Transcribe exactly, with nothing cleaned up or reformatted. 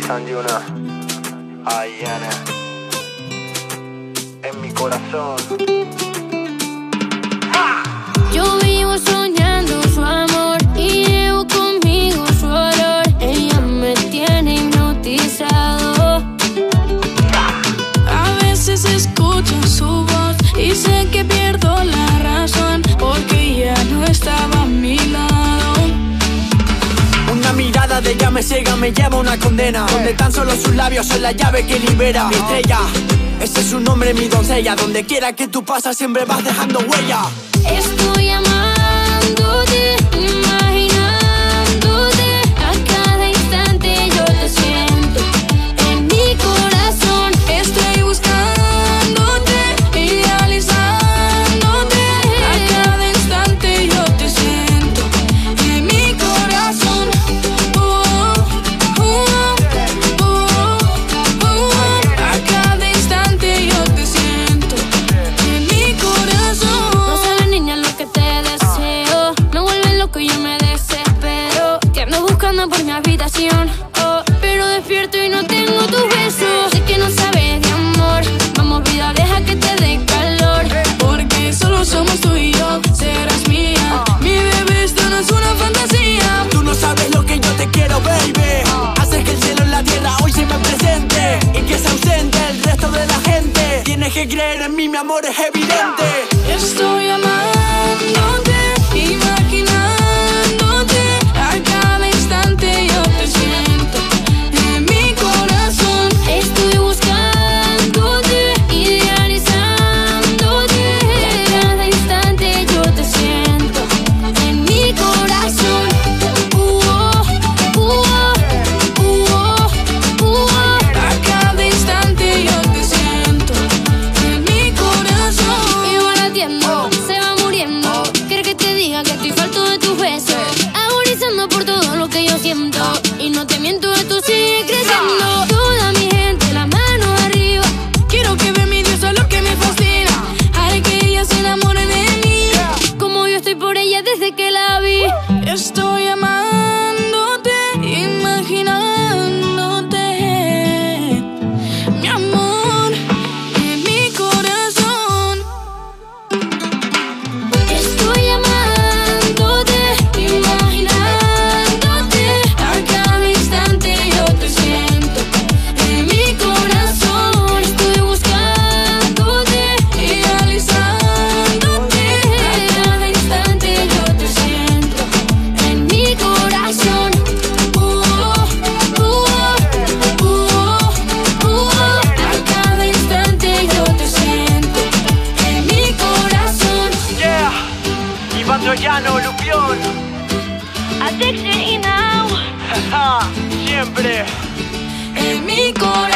Sanjuna, Ayana, en mi corazón. Yo vivo soñando su amor y llevo conmigo su olor. Ella me tiene hipnotizado. A veces escucho su voz y sé que pierdo la razón porque ya no estaba a mi lado. Una mirada de ella me ciega, me lleva a una condena, donde tan solo sus labios son la llave que libera. Mi estrella, ese es su nombre, mi doncella. Donde quiera que tú pasas siempre vas dejando huella. Estoy amándote, imaginándote. A cada instante yo te siento en mi corazón. Estoy buscándote, idealizándote. A cada instante yo te siento en mi corazón. Uh, uh, uh, uh, uh. A cada instante yo te siento en mi corazón. No sabes, niña, lo que te deseo. Me vuelve loco y yo me desespero. Te ando buscando por mi habitación, oh, pero despierto y no tengo tus besos. Sé que no sabes de amor. Vamos, vida, deja que te dé calor. Porque solo somos tú y yo, serás mía. Mi bebé, esto no es una fantasía. Tú no sabes lo que yo te quiero, baby. Haces que el cielo en la tierra hoy se me presente y que se ausente el resto de la gente. Tienes que creer en mí, mi amor, es evidente. Estoy amándote, imaginándote. A cada instante yo te siento en mi corazón. Estoy buscándote, idealizándote. A cada instante yo te siento en mi corazón. Uh, uh, uh, uh, uh. A cada instante yo te siento en mi corazón. Y va latiendo, se va muriendo. Quiero que te diga que estoy falto de tus besos, agonizando por todo lo que yo siento. Y no te miento, esto sigue creciendo. Toda mi gente, la mano arriba. Quiero que vea mi Dios a lo que me fascina. Haré que ella se enamore de mí, Como yo estoy por ella desde que la vi. estoy amándote, imaginándote. Mi amor, en mi corazón. Estoy amándote, imaginándote. A cada instante yo te siento en mi corazón. Estoy buscándote, Idealizándote. a cada instante yo te siento en mi corazón. Uh, uh, uh, uh. A cada instante yo te siento en mi corazón. Yeah, Iván Troyano, Lupión. Addiction y now. Siempre. En mi corazón.